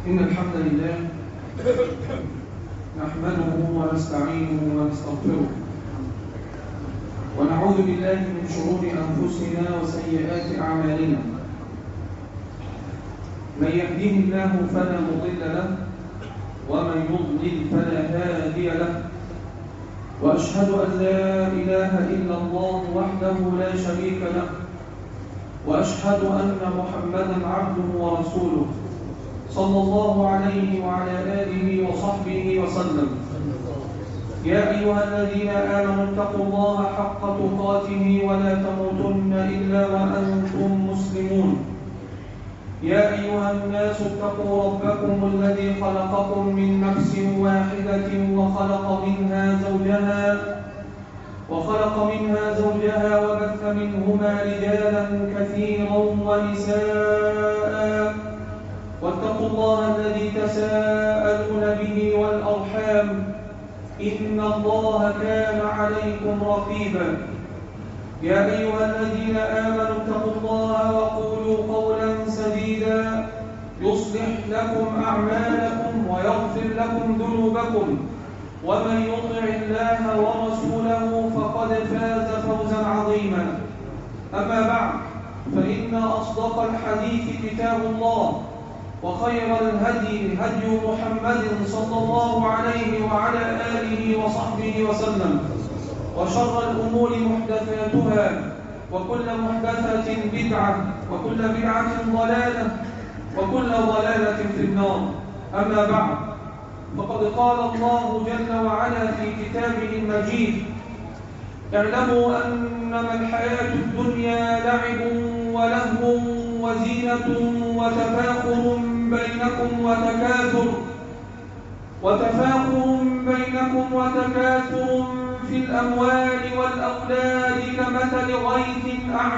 إن الحمد لله نحمده ونستعينه ونستغفره ونعوذ بالله من شرور أنفسنا وسيئات أعمالنا. من يهده الله فلا مضل له ومن يضلل فلا هادي له، وأشهد أن لا إله إلا الله وحده لا شريك له، وأشهد أن محمدًا عبده ورسوله صلى الله عليه وعلى آله وصحبه وسلم. يا أيها الذين آمنوا اتقوا الله حق تقاته ولا تموتن إلا وأنتم مسلمون. يا أيها الناس اتقوا ربكم الذي خلقكم من نفس واحدة وخلق منها زوجها وبث منهما رجالا كثيرا ونساء، واتقوا الله الذي تساءلون به والأرحام إن الله كان عليكم رقيبا. يا أيها الذين آمنوا اتقوا الله وقولوا قولا سديدا يصلح لكم أعمالكم ويغفر لكم ذنوبكم، ومن يطع الله ورسوله فقد فاز فوزا عظيما. أما بعد، فإن أصدق الحديث كتاب الله، وخير الهدي هدي محمد صلى الله عليه وعلى آله وصحبه وسلم، وشر الأمور محدثاتها، وكل محدثة بدعة، وكل بدعة ضلالة، وكل ضلالة في النار. أما بعد، فقد قال الله جل وعلا في كتابه المجيد: اعلموا أنما الحياة الدنيا لعب ولهو وزينة وتفاخر بينكم في الأموال والأولاد كمثل غيث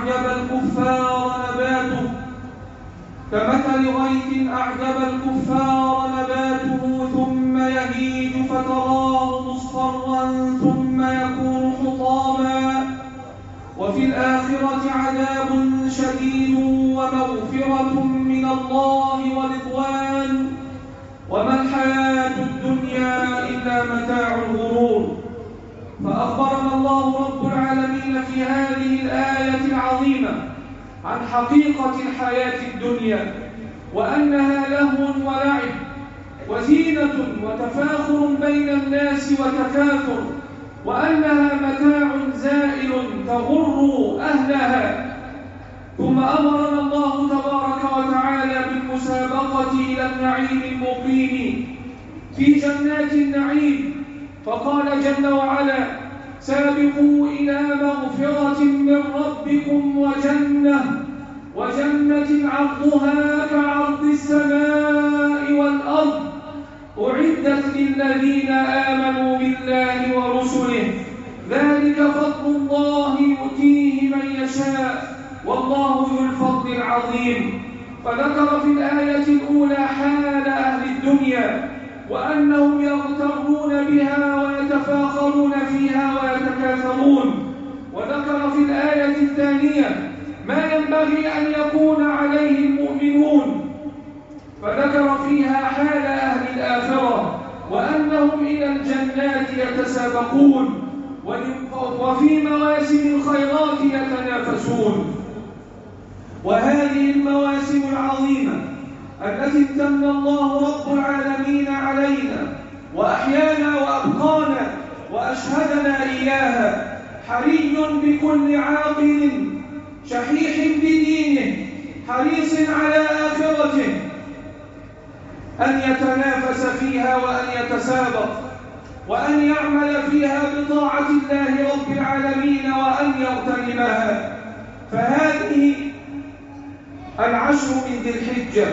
أعجب الكفار نباته ثم يهيج فتراه مصفرا ثم يكون حطاما، وفي الآخرة عذاب شديد ومغفرة من الله ورضوان، وما الحياة الدنيا إلا متاع الغرور. فأخبرنا الله رب العالمين في هذه الآية العظيمة عن حقيقة الحياة الدنيا، وأنها لهو ولعب وزينة وتفاخر بين الناس وتكاثر، وأنها متاع زائل تغر أهلها. ثم أمرنا الله تبارك وتعالى بالمسابقة إلى النعيم المقيم في جنات النعيم، فقال جل وعلا: سابقوا إلى مغفرة من ربكم وجنة عرضها كعرض السماء والأرض أعدت للذين آمنوا بالله ورسله، ذلك فضل الله يؤتيه من يشاء والله ذو الفضل العظيم. فذكر في الآية الأولى حال أهل الدنيا وأنهم يغترون بها ويتفاخرون فيها ويتكاثرون، وذكر في الآية الثانية ما ينبغي أن يكون عليه المؤمنون، فذكر فيها حال أهل الآخرة وأنهم إلى الجنات يتسابقون وفي مواسم الخيرات يتنافسون. وهذه المواسم العظيمة التي امتن الله رب العالمين علينا وأحيانا وأبقانا وأشهدنا إياها، حري بكل عاقل شحيح بدينه حريص على آخرته أن يتنافس فيها وأن يتسابق وأن يعمل فيها بطاعة الله رب العالمين وأن يغتنمها. فهذه العشر من ذي الحجة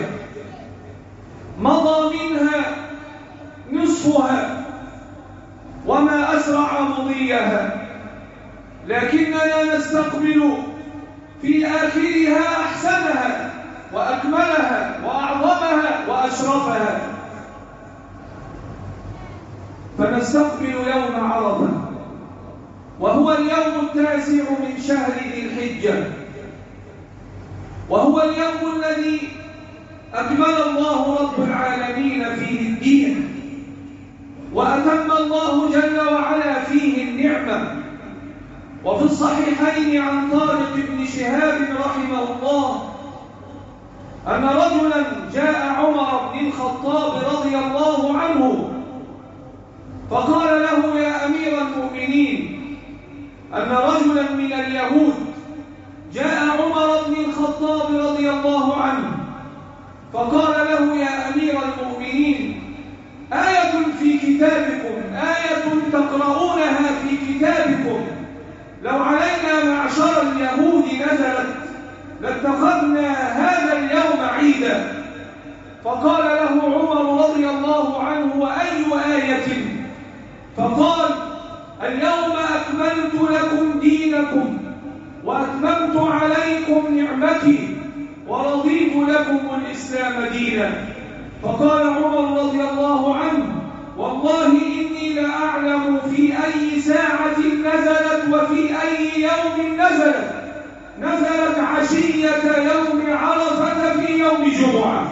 مضى منها نصفها وما أسرع مضيها، لكننا نستقبل في آخرها أحسنها وأكملها وأعظمها وأشرفها. فنستقبل يوم عرفة، وهو اليوم 9 من شهر ذي الحجة، وهو اليوم الذي أكمل الله رب العالمين فيه الدين، وأتم الله جل وعلا فيه النعمة. وفي الصحيحين عن طارق بن شهاب رحمه الله أن رجلا جاء عمر بن الخطاب رضي الله عنه فقال له: يا أمير المؤمنين، أن رجلا من اليهود جاء عمر بن الخطاب رضي الله عنه فقال له: يا أمير المؤمنين، آية في كتابكم، آية تقرؤونها في كتابكم، لو علينا معشر اليهود نزلت لاتخذنا هذا اليوم عيدا. فقال له عمر رضي الله عنه: وأي آية؟ فقال: اليوم أكملت لكم دينكم وأتممت عليكم نعمتي ورضيت لكم الإسلام دينا. فقال عمر رضي الله عنه: والله إني لأعلم في أي ساعة نزلت وفي أي يوم نزلت. نزلت عشية يوم عرفة في يوم جمعة.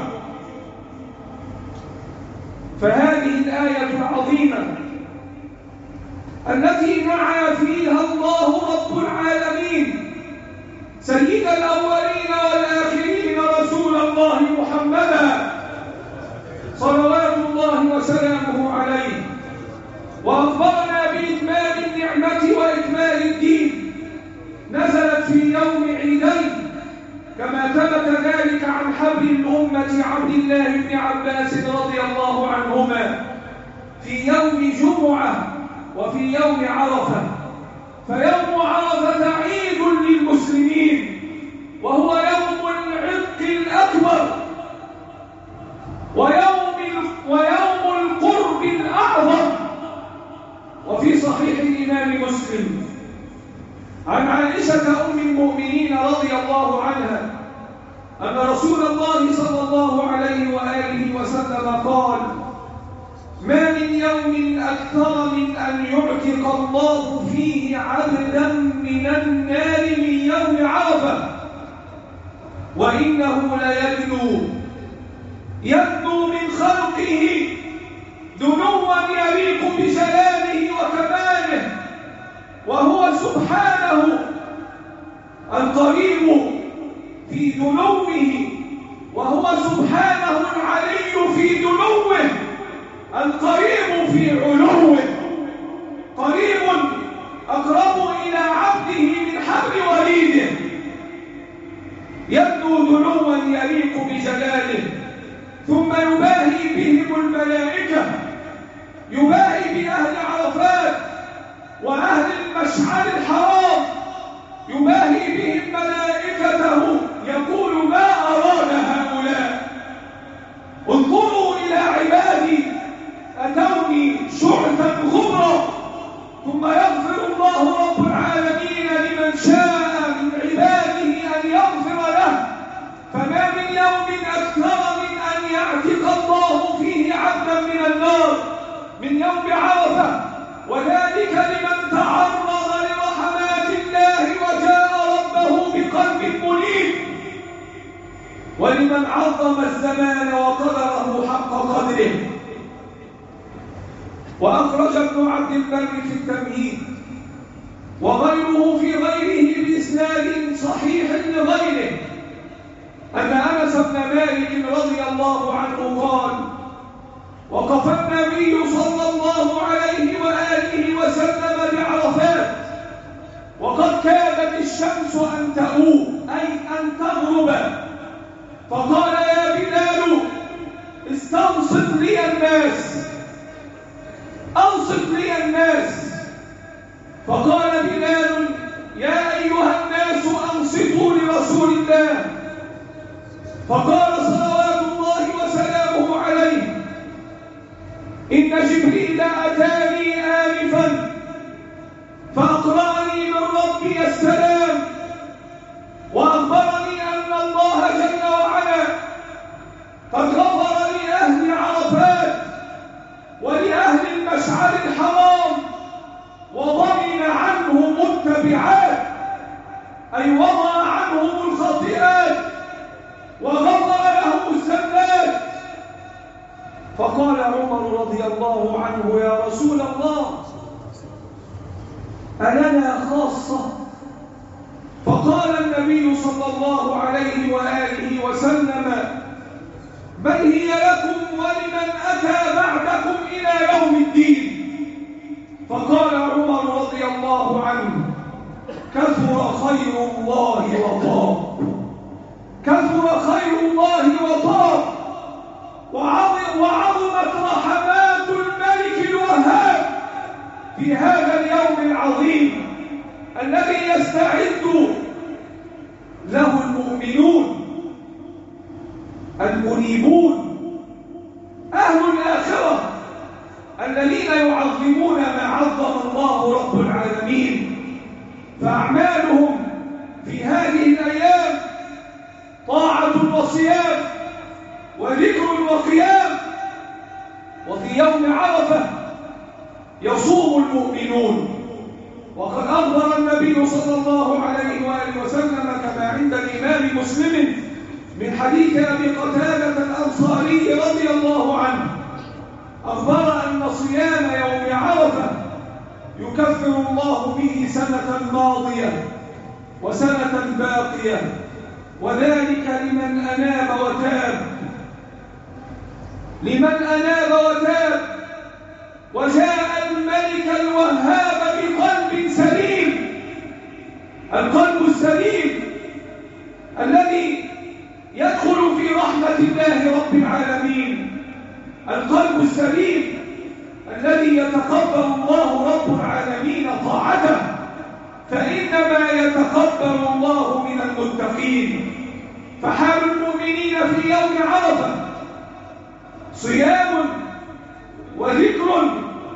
فهذه الآية العظيمة التي نعى فيها الله رب العالمين سيد الأولين والآخرين رسول الله محمدا صلوات الله وسلامه عليه، وأخبرنا بإتمام النعمة وإكمال الدين، نزلت في يوم عيدين كما ثبت ذلك عن حبر الأمة عبد الله بن عباس رضي الله عنهما، في يوم جمعة وفي يوم عرفة. فيوم عرفة عيد للمسلمين، وهو يوم العتق الأكبر ويوم القرب الأعظم. وفي صحيح الإمام مسلم عن عائشة أم المؤمنين رضي الله عنها أن رسول الله صلى الله عليه وآله وسلم قال: ما من يوم أكثر من أن يعتق الله فيه عبدا من النار من يوم عرفة، وإنه يدنو من خلقه دنوا يليق بجلاله وكماله، وهو سبحانه القريب في دنوه، وهو سبحانه العلي في دنوه، القريب في علوه، قريب أقرب إلى عبده من حبل وريده، يبدو دنوا يليق بجلاله. ثم يباهي بهم الملائكة، يباهي بأهل عرفات وأهل المشعر الحرام، يباهي بهم ملائكته، يقول: ما أراد هؤلاء؟ انظروا إلى عبادي أتوني شعثا غبرا. ثم يغفر الله رب العالمين لمن شاء من عباده أن يغفر له. فما من يوم أكثر من أن يعتق الله فيه عبدا من النار من يوم عرفة، وذلك لمن تعرض لرحمات الله وجاء ربه بقلب منيب، ولمن عظم الزمان وقدره حق قدره. وأخرج ابن عبد البر في التمهيد وغيره في غيره بإسناد صحيح لغيره أن أنس بن مالك رضي الله عنه قال: وقف النبي صلى الله عليه وآله وسلم بعرفات وقد كادت الشمس أن تغوب، أي أن تغرب، فقال: يا بلال استنصت لي الناس، أنصت لي الناس. فقال بلال: يا أيها الناس أنصتوا لرسول الله. فقال صلوات الله وسلامه عليه: إن جبريل أتاني آنفا فأقرأني من ربي السلام، وأخبرني أن الله جل وعلا قد غفر لأهل عرفات ولأهل المشعر الحرام وضمن عنهم التبعات، أي وضع عنهم الخطيئات وغفر لهم الزلات. فقال فقال عمر رضي الله عنه: يا رسول الله، ألنا خاصة؟ فقال النبي صلى الله عليه وآله وسلم: بل هي لكم ولمن أتى بعدكم إلى يوم الدين. فقال عمر رضي الله عنه: كثر خير الله وطاب، كثر خير الله وطاب، وعظمت رحمات الملك الوهاب في هذا اليوم العظيم الذي يستعد له المؤمنون المنيبون أهل الآخرة الذين يعظمون ما عظم الله رب العالمين. فأعمالهم في هذه الأيام طاعة وصيام وذكر وقيام. وفي يوم عرفة يصوم المؤمنون، وقد أخبر النبي صلى الله عليه وآله وسلم كما عند الإمام مسلم من حديث أبي قتادة الأنصاري رضي الله عنه، أخبر أن صيام يوم عرفة يكفر الله به سنة ماضية وسنة باقية، وذلك لمن أناب وتاب، لمن أناب وتاب وجاء الملك الوهاب بقلب سليم. القلب السليم الذي يدخل في رحمة الله رب العالمين، القلب السليم الذي يتقبل الله رب العالمين طاعته، فإنما يتقبل الله من المتقين. فحال المؤمنين في يوم عرفة صيام وذكر،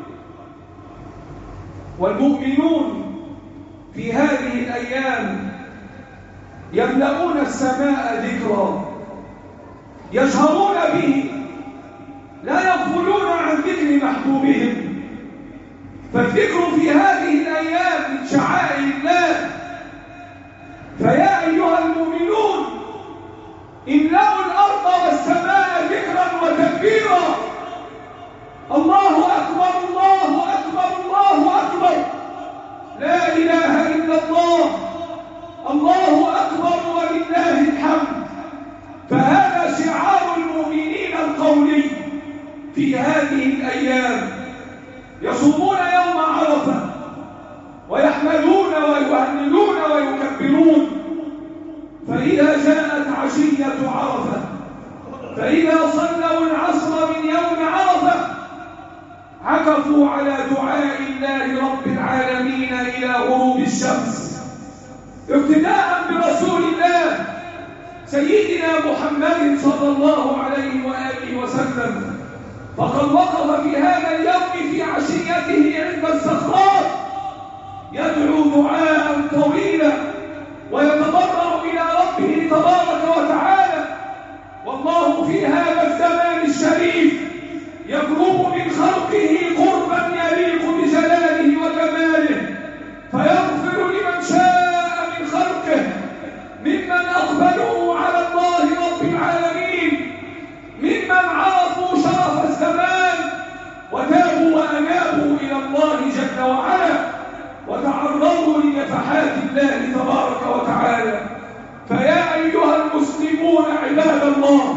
والمؤمنون في هذه الأيام يملؤون السماء ذكرا، يجهرون به، لا يغفلون عن ذكر محبوبهم. فالذكر في هذه الأيام من شعائر الله. فيا أيها المؤمنون، املأوا الأرض والسماء ذكرا وتكبيرا. الله أكبر، الله أكبر، الله أكبر، لا إله إلا الله، الله أكبر ولله الحمد. فهذا شعار المؤمنين القولي في هذه الأيام. يصومون يوم عرفة ويحمدون ويهللون ويكبرون. فإذا جاءت عشية عرفة، فإذا صلوا العصر من يوم عرفة عكفوا على دعاء الله رب العالمين إلى غروب الشمس، اقتداء برسول الله سيدنا محمد صلى الله عليه وآله وسلم. فقد وقف في هذا اليوم في عشيته عند الصخرات يدعو دعاء طويلا ويتضرع إلى ربه تبارك وتعالى. والله في هذا الزمان الشريف يقرب من خلقه قربا يليق بجلاله وجماله، فيغفر لمن شاء من خلقه ممن أقبلوا على الله رب العالمين، ممن عرفوا شرف الزمان وتابوا وأنابوا إلى الله جل وعلا وتعرضوا لنفحات الله تبارك وتعالى. فيا أيها المسلمون عباد الله،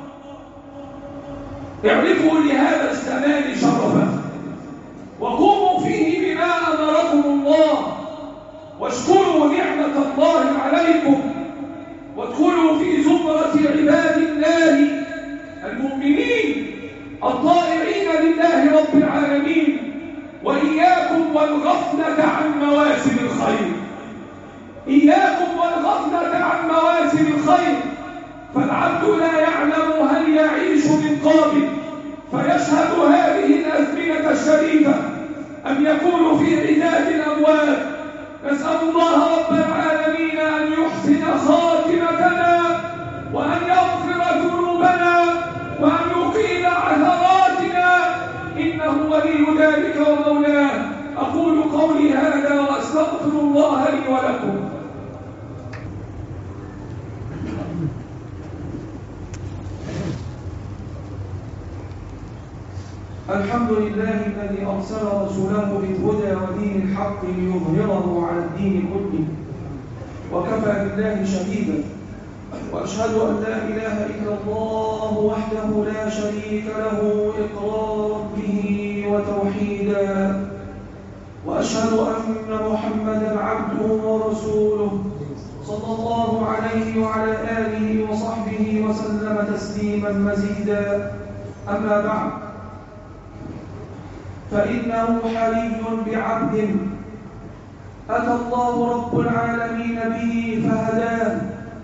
اعرفوا لهذا الزمان شرفه، وقوموا فيه بما أمركم الله، واشكروا نعمة الله عليكم، وادخلوا في زمرة عباد الله المؤمنين الطائعين لله رب العالمين. وإياكم والغفلة عن مواسم الخير، إياكم والغفلة عن مواسم الخير. فالعبد لا يعلم هل يعيش من قابل فيشهد هذه الأزمنة الشريفة أم يكون في عداد الأموات. نسأل الله رب العالمين أن يحسن خاتمتنا، وأن يغفر ذنوبنا، وأن يقيل عثراتنا، إنه ولي ذلك ومولاه. أقول قولي هذا وأستغفر الله لي ولكم. الحمد لله الذي أرسل رسوله بالهدى ودين الحق ليظهره على الدين كله، وكفى بالله شهيدا. وأشهد أن لا إله إلا الله وحده لا شريك له إقرارا به وتوحيدا، وأشهد أن محمدا عبده ورسوله صلى الله عليه وعلى آله وصحبه وسلم تسليما مزيدا. أما بعد، فإنه حري بعبد أتى الله رب العالمين به فهداه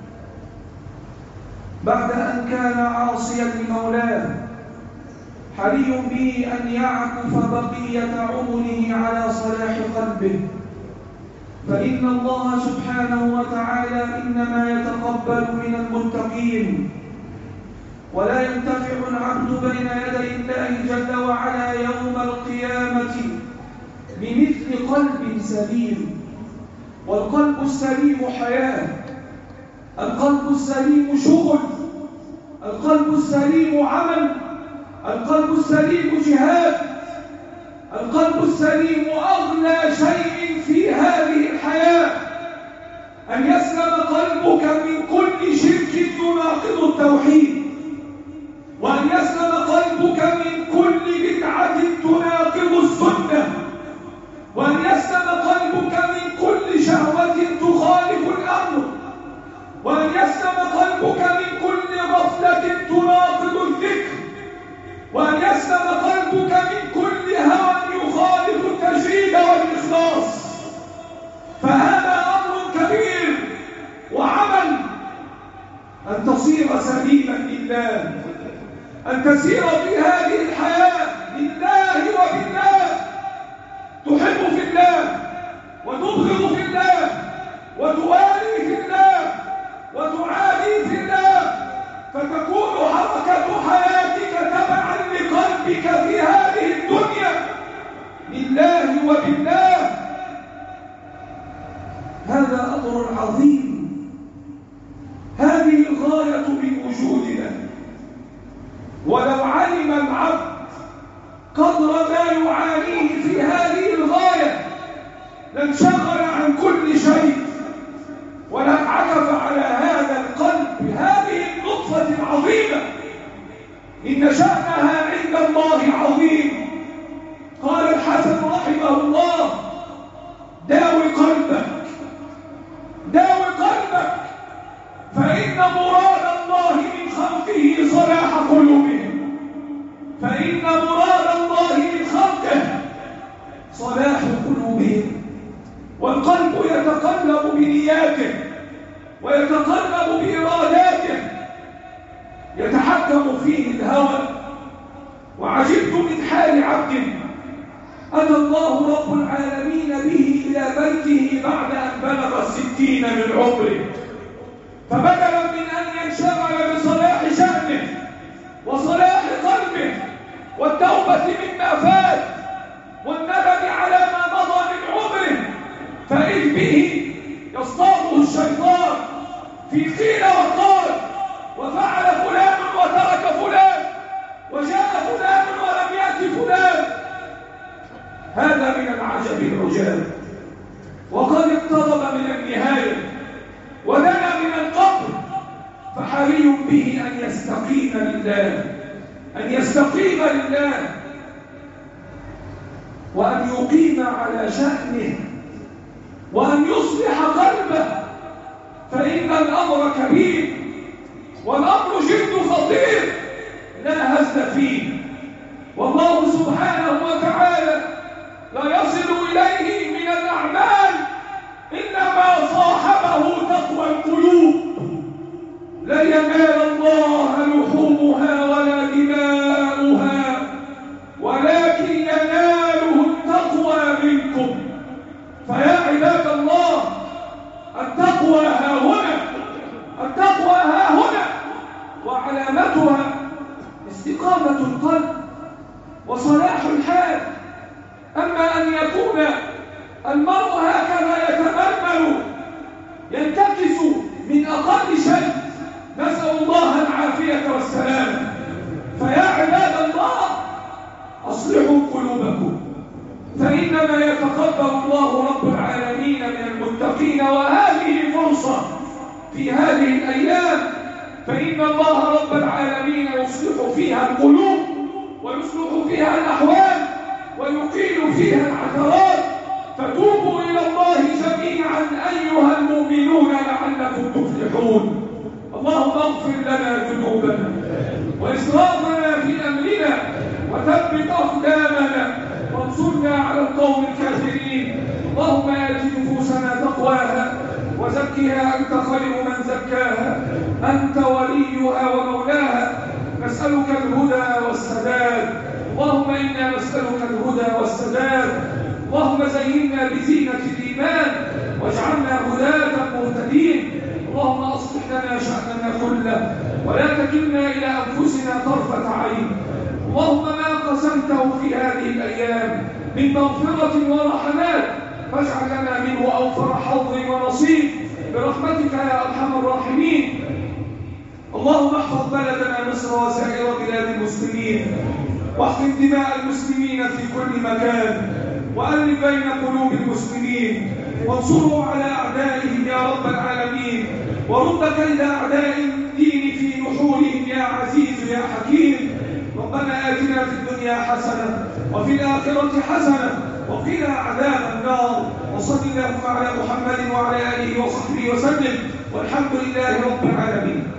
بعد أن كان عاصيا لمولاه، حري به أن يعكف بقية عمره على صلاح قلبه، فإن الله سبحانه وتعالى إنما يتقبل من المتقين، ولا ينتفع العبد بين يدي الله جل وعلا يوم القيامة بمثل قلب سليم. والقلب السليم حياة، القلب السليم شغل، القلب السليم عمل، القلب السليم جهاد، القلب السليم أغلى شيء في هذه الحياة، أن يسلم قلبك من كل شرك يناقض التوحيد، وأن يسلم قلبك من كل بدعة تناقض السنة، وأن يسلم قلبك من كل شهوة تخالف الأمر، وأن يسلم قلبك من كل غفلة تناقض الذكر، وأن يسلم قلبك من كل هوى يخالف التجريد والإخلاص. فهذا أمر كبير وعمل، أن تصير سليما لله، أن تسير في هذه الحياة لله وبالله، تحب في الله وتبغض في الله وتوالي في الله وتعادي في الله، فتكون حركة حياتك تبعا لقلبك في هذه الدنيا لله وبالله. هذا أمر عظيم، هذه الغاية من وجودنا. ولو علم العبد قدر ما يعانيه في هذه الغاية لانشغل عن كل شيء، ولانعكف على هذا القلب هذه النطفة العظيمة، إن شأنها عند الله عظيم. قال الحسن رحمه الله: داوي قلبك، داوي قلبك، فإن مراد الله من خلقه صلاح قلوبهم، فإن مراد الله من خلقه صلاح قلوبهم. والقلب يتقلب بنياته ويتقلب بإراداته، يتحكم فيه الهوى. وعجبت من حال عبد أتى الله رب العالمين به إلى بيته بعد أن بلغ 60 من عمره، فبدلا من أن ينشغل بصلاح شأنه وصلاح قلبه والتوبة مما فات والندم على ما مضى من عمره، فإذ به يصطاده الشيطان في قيل وقال، وفعل فلان وترك فلان، وجاء فلان ولم يأت فلان. هذا من العجب العجاب، وقد اقترب من النهاية ودنا من القبر، فحري به أن يستقيم لله، أن يستقيم لله، وأن يقيم على شأنه، وأن يصلح قلبه، فإن الأمر كبير والأمر جد خطير لا هزل فيه. والله سبحانه وتعالى لا يصل إليه من الأعمال إلا ما صاحبه تقوى القلوب. لا ينال الله لحومها ولا دماؤها، ولكن يناله التقوى منكم. فيا عباد الله، التقوى ها هنا، التقوى ها هنا، وعلامتها استقامة القلب وصلاح الحال. أما أن يكون المرء هكذا يتمرمل ينتكس من أقل شيء، نسأل الله العافية والسلام. فيا عباد الله، ربنا يتقبل الله رب العالمين من المتقين، وهذه فرصة في هذه الأيام، فإن الله رب العالمين يصلح فيها القلوب ويصلح فيها الأحوال ويقيل فيها العثرات. فتوبوا إلى الله جميعا أيها المؤمنون لعلكم تفلحون. اللهم اغفر لنا ذنوبنا وإسرافنا في أمرنا وثبت أقدامنا وانصرنا على القوم الكافرين. اللهم آت نفوسنا تقواها وزكها أنت خير من زكاها، أنت وليها ومولاها. نسألك الهدى والسداد، اللهم إنا نسألك الهدى والسداد. اللهم زينا بزينة الإيمان واجعلنا هداة مهتدين. اللهم أصلح لنا شأننا كله ولا تكلنا إلى أنفسنا طرفة عين. اللهم ما قسمته في هذه الأيام من مغفرة ورحمات فاجعل لنا منه أوفر حظ ونصيب برحمتك يا أرحم الراحمين. اللهم احفظ بلدنا مصر وسائر بلاد المسلمين، واحفظ دماء المسلمين في كل مكان، وألف بين قلوب المسلمين، وانصروا على أعدائهم يا رب العالمين، ورد كيد أعداء الدين في نحورهم يا عزيز يا حكيم. ربنا آتنا في الدنيا حسنة وفي الآخرة حسنة وقنا عذاب النار. وصل اللهم على محمد وعلى آله وصحبه وسلم، والحمد لله رب العالمين.